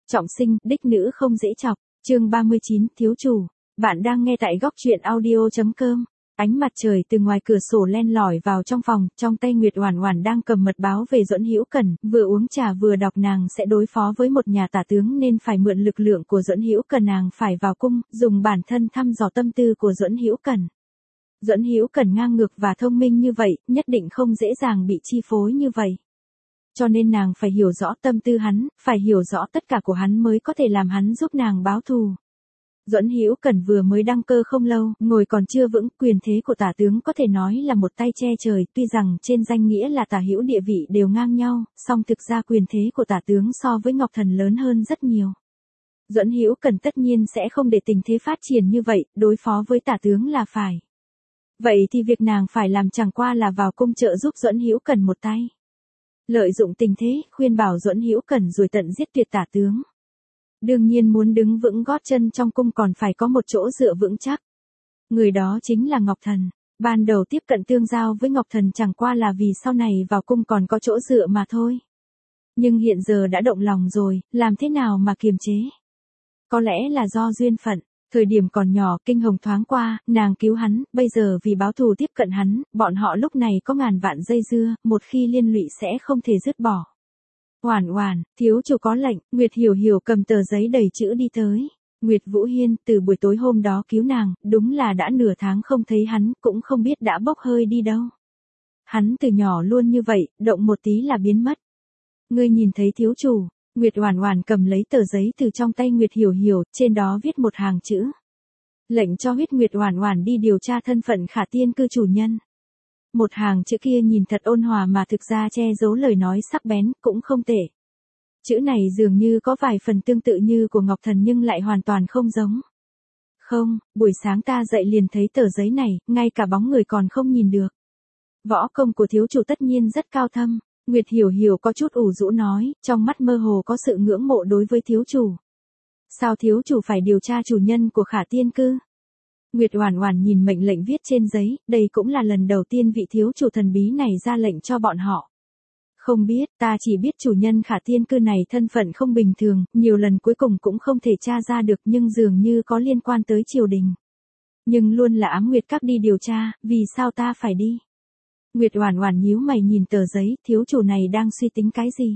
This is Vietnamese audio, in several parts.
Trọng sinh, đích nữ không dễ chọc. Chương 39, thiếu chủ. Bạn đang nghe tại góc truyện audio.com. Ánh mặt trời từ ngoài cửa sổ len lỏi vào trong phòng, trong tay Nguyệt Oản Oản đang cầm mật báo về Duẫn Hữu Cần, vừa uống trà vừa đọc. Nàng sẽ đối phó với một nhà tả tướng nên phải mượn lực lượng của Duẫn Hữu Cần. Nàng phải vào cung, dùng bản thân thăm dò tâm tư của Duẫn Hữu Cần. Duẫn Hữu Cần ngang ngược và thông minh như vậy, nhất định không dễ dàng bị chi phối như vậy. Cho nên nàng phải hiểu rõ tâm tư hắn, phải hiểu rõ tất cả của hắn mới có thể làm hắn giúp nàng báo thù. Duẫn Hữu Cần vừa mới đăng cơ không lâu, ngồi còn chưa vững, quyền thế của tả tướng có thể nói là một tay che trời, tuy rằng trên danh nghĩa là tả hữu địa vị đều ngang nhau, song thực ra quyền thế của tả tướng so với Ngọc Thần lớn hơn rất nhiều. Duẫn Hữu Cần tất nhiên sẽ không để tình thế phát triển như vậy, đối phó với tả tướng là phải. Vậy thì việc nàng phải làm chẳng qua là vào cung trợ giúp Duẫn Hữu Cần một tay. Lợi dụng tình thế, khuyên bảo Duẫn Hữu Cần rồi tận giết tuyệt tả tướng. Đương nhiên muốn đứng vững gót chân trong cung còn phải có một chỗ dựa vững chắc. Người đó chính là Ngọc Thần. Ban đầu tiếp cận tương giao với Ngọc Thần chẳng qua là vì sau này vào cung còn có chỗ dựa mà thôi. Nhưng hiện giờ đã động lòng rồi, làm thế nào mà kiềm chế? Có lẽ là do duyên phận. Thời điểm còn nhỏ, kinh hồng thoáng qua, nàng cứu hắn, bây giờ vì báo thù tiếp cận hắn, bọn họ lúc này có ngàn vạn dây dưa, một khi liên lụy sẽ không thể dứt bỏ. Oản Oản, thiếu chủ có lệnh. Nguyệt Hiểu Hiểu cầm tờ giấy đầy chữ đi tới. Nguyệt Vũ Hiên từ buổi tối hôm đó cứu nàng, đúng là đã nửa tháng không thấy hắn, cũng không biết đã bốc hơi đi đâu. Hắn từ nhỏ luôn như vậy, động một tí là biến mất. Ngươi nhìn thấy thiếu chủ. Nguyệt Oản Oản cầm lấy tờ giấy từ trong tay Nguyệt Hiểu Hiểu, trên đó viết một hàng chữ. Lệnh cho Huyết Nguyệt Oản Oản đi điều tra thân phận Khả Tiên Cư chủ nhân. Một hàng chữ kia nhìn thật ôn hòa mà thực ra che giấu lời nói sắc bén, cũng không tệ. Chữ này dường như có vài phần tương tự như của Ngọc Thần nhưng lại hoàn toàn không giống. Không, buổi sáng ta dậy liền thấy tờ giấy này, ngay cả bóng người còn không nhìn được. Võ công của thiếu chủ tất nhiên rất cao thâm. Nguyệt Hiểu Hiểu có chút ủ rũ nói, trong mắt mơ hồ có sự ngưỡng mộ đối với thiếu chủ. Sao thiếu chủ phải điều tra chủ nhân của Khả Tiên Cư? Nguyệt Oản Oản nhìn mệnh lệnh viết trên giấy, đây cũng là lần đầu tiên vị thiếu chủ thần bí này ra lệnh cho bọn họ. Không biết, ta chỉ biết chủ nhân Khả Tiên Cư này thân phận không bình thường, nhiều lần cuối cùng cũng không thể tra ra được nhưng dường như có liên quan tới triều đình. Nhưng luôn là Ám Nguyệt Các đi điều tra, vì sao ta phải đi? Nguyệt Oản Oản nhíu mày nhìn tờ giấy, thiếu chủ này đang suy tính cái gì?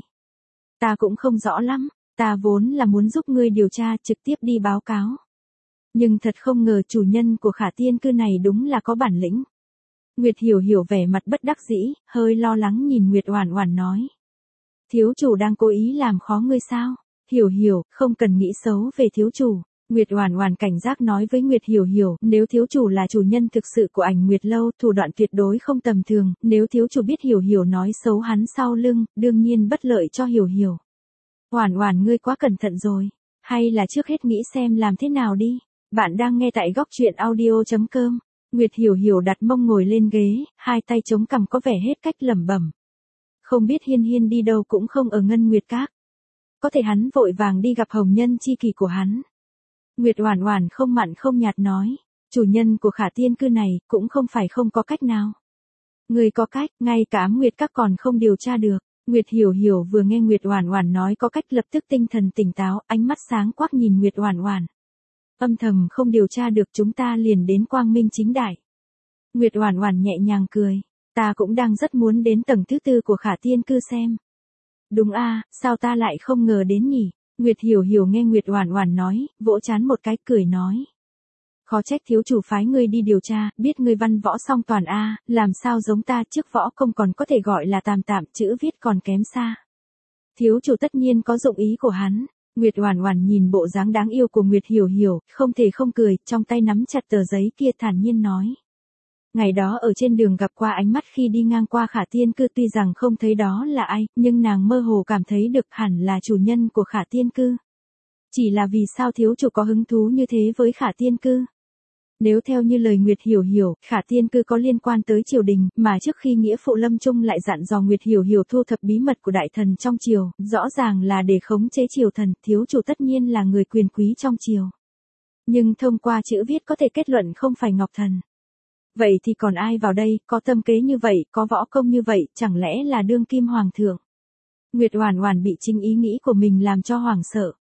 Ta cũng không rõ lắm, ta vốn là muốn giúp ngươi điều tra trực tiếp đi báo cáo. Nhưng thật không ngờ chủ nhân của Khả Tiên Cư này đúng là có bản lĩnh. Nguyệt Hiểu Hiểu vẻ mặt bất đắc dĩ, hơi lo lắng nhìn Nguyệt Oản Oản nói. Thiếu chủ đang cố ý làm khó ngươi sao? Hiểu Hiểu, không cần nghĩ xấu về thiếu chủ. Nguyệt Oản Oản cảnh giác nói với Nguyệt Hiểu Hiểu, nếu thiếu chủ là chủ nhân thực sự của Ảnh Nguyệt lâu, thủ đoạn tuyệt đối không tầm thường, nếu thiếu chủ biết Hiểu Hiểu nói xấu hắn sau lưng, đương nhiên bất lợi cho Hiểu Hiểu. Oản Oản ngươi quá cẩn thận rồi, hay là trước hết nghĩ xem làm thế nào đi. Bạn đang nghe tại góc truyện audio.com. Nguyệt Hiểu Hiểu đặt mông ngồi lên ghế, hai tay chống cằm có vẻ hết cách lẩm bẩm. Không biết Hiên Hiên đi đâu cũng không ở Ngân Nguyệt Các. Có thể hắn vội vàng đi gặp hồng nhân chi kỷ của hắn. Nguyệt Oản Oản không mặn không nhạt nói, chủ nhân của Khả Tiên Cư này cũng không phải không có cách nào. Người có cách, ngay cả Ám Nguyệt Các còn không điều tra được. Nguyệt Hiểu Hiểu vừa nghe Nguyệt Oản Oản nói có cách lập tức tinh thần tỉnh táo, ánh mắt sáng quắc nhìn Nguyệt Oản Oản. Âm thầm không điều tra được chúng ta liền đến quang minh chính đại. Nguyệt Oản Oản nhẹ nhàng cười, ta cũng đang rất muốn đến tầng thứ tư của Khả Tiên Cư xem. Đúng a, sao ta lại không ngờ đến nhỉ? Nguyệt Hiểu Hiểu nghe Nguyệt Oản Oản nói, vỗ trán một cái cười nói. Khó trách thiếu chủ phái ngươi đi điều tra, biết ngươi văn võ song toàn a, làm sao giống ta trước võ công còn có thể gọi là tạm tạm, chữ viết còn kém xa. Thiếu chủ tất nhiên có dụng ý của hắn. Nguyệt Oản Oản nhìn bộ dáng đáng yêu của Nguyệt Hiểu Hiểu, không thể không cười, trong tay nắm chặt tờ giấy kia thản nhiên nói. Ngày đó ở trên đường gặp qua ánh mắt khi đi ngang qua Khả Tiên Cư, tuy rằng không thấy đó là ai, nhưng nàng mơ hồ cảm thấy được hẳn là chủ nhân của Khả Tiên Cư. Chỉ là vì sao thiếu chủ có hứng thú như thế với Khả Tiên Cư? Nếu theo như lời Nguyệt Hiểu Hiểu, Khả Tiên Cư có liên quan tới triều đình, mà trước khi nghĩa phụ Lâm Trung lại dặn dò Nguyệt Hiểu Hiểu thu thập bí mật của đại thần trong triều, rõ ràng là để khống chế triều thần, thiếu chủ tất nhiên là người quyền quý trong triều. Nhưng thông qua chữ viết có thể kết luận không phải Ngọc Thần. Vậy thì còn ai vào đây, có tâm kế như vậy, có võ công như vậy, chẳng lẽ là đương kim hoàng thượng? Nguyệt Oản Oản bị chính ý nghĩ của mình làm cho hoảng sợ.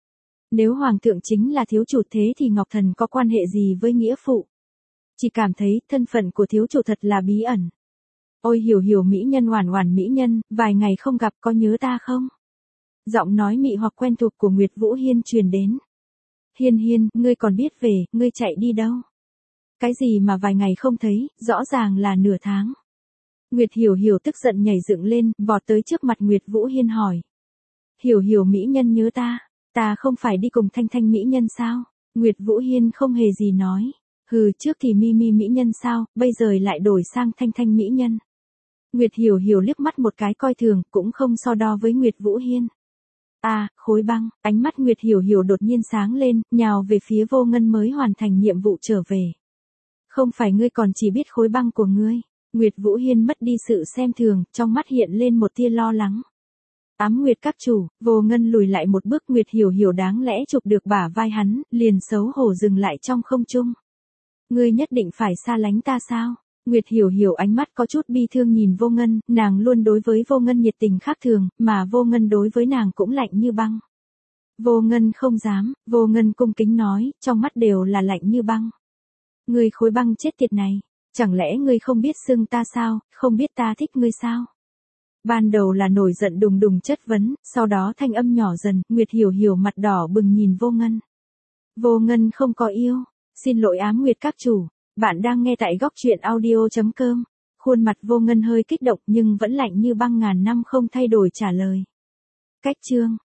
Nếu hoàng thượng chính là thiếu chủ thế thì Ngọc Thần có quan hệ gì với nghĩa phụ? Chỉ cảm thấy thân phận của thiếu chủ thật là bí ẩn. Ôi hiểu hiểu mỹ nhân Oản Oản mỹ nhân, vài ngày không gặp có nhớ ta không? Giọng nói mị hoặc quen thuộc của Nguyệt Vũ Hiên truyền đến. Hiên Hiên, ngươi còn biết về, ngươi chạy đi đâu? Cái gì mà vài ngày không thấy, rõ ràng là nửa tháng. Nguyệt Hiểu Hiểu tức giận nhảy dựng lên, vọt tới trước mặt Nguyệt Vũ Hiên hỏi. Hiểu Hiểu mỹ nhân nhớ ta không phải đi cùng Thanh Thanh mỹ nhân sao? Nguyệt Vũ Hiên không hề gì nói. Hừ, trước thì Mimi mỹ nhân sao, bây giờ lại đổi sang Thanh Thanh mỹ nhân. Nguyệt Hiểu Hiểu liếc mắt một cái coi thường, cũng không so đo với Nguyệt Vũ Hiên. Khối băng, ánh mắt Nguyệt Hiểu Hiểu đột nhiên sáng lên, nhào về phía Vô Ngân mới hoàn thành nhiệm vụ trở về. Không phải ngươi còn chỉ biết khối băng của ngươi. Nguyệt Vũ Hiên mất đi sự xem thường, trong mắt hiện lên một tia lo lắng. Ám Nguyệt các chủ, Vô Ngân lùi lại một bước, Nguyệt Hiểu Hiểu đáng lẽ chụp được bả vai hắn, liền xấu hổ dừng lại trong không trung. Ngươi nhất định phải xa lánh ta sao? Nguyệt Hiểu Hiểu ánh mắt có chút bi thương nhìn Vô Ngân, nàng luôn đối với Vô Ngân nhiệt tình khác thường, mà Vô Ngân đối với nàng cũng lạnh như băng. Vô Ngân không dám, Vô Ngân cung kính nói, trong mắt đều là lạnh như băng. Ngươi khối băng chết tiệt này, chẳng lẽ ngươi không biết xưng ta sao, không biết ta thích ngươi sao? Ban đầu là nổi giận đùng đùng chất vấn, sau đó thanh âm nhỏ dần, Nguyệt Hiểu Hiểu mặt đỏ bừng nhìn Vô Ngân. Vô Ngân không có yêu, xin lỗi Ám Nguyệt các chủ, bạn đang nghe tại góc truyện audio.com. Khuôn mặt Vô Ngân hơi kích động nhưng vẫn lạnh như băng ngàn năm không thay đổi trả lời. Cách chương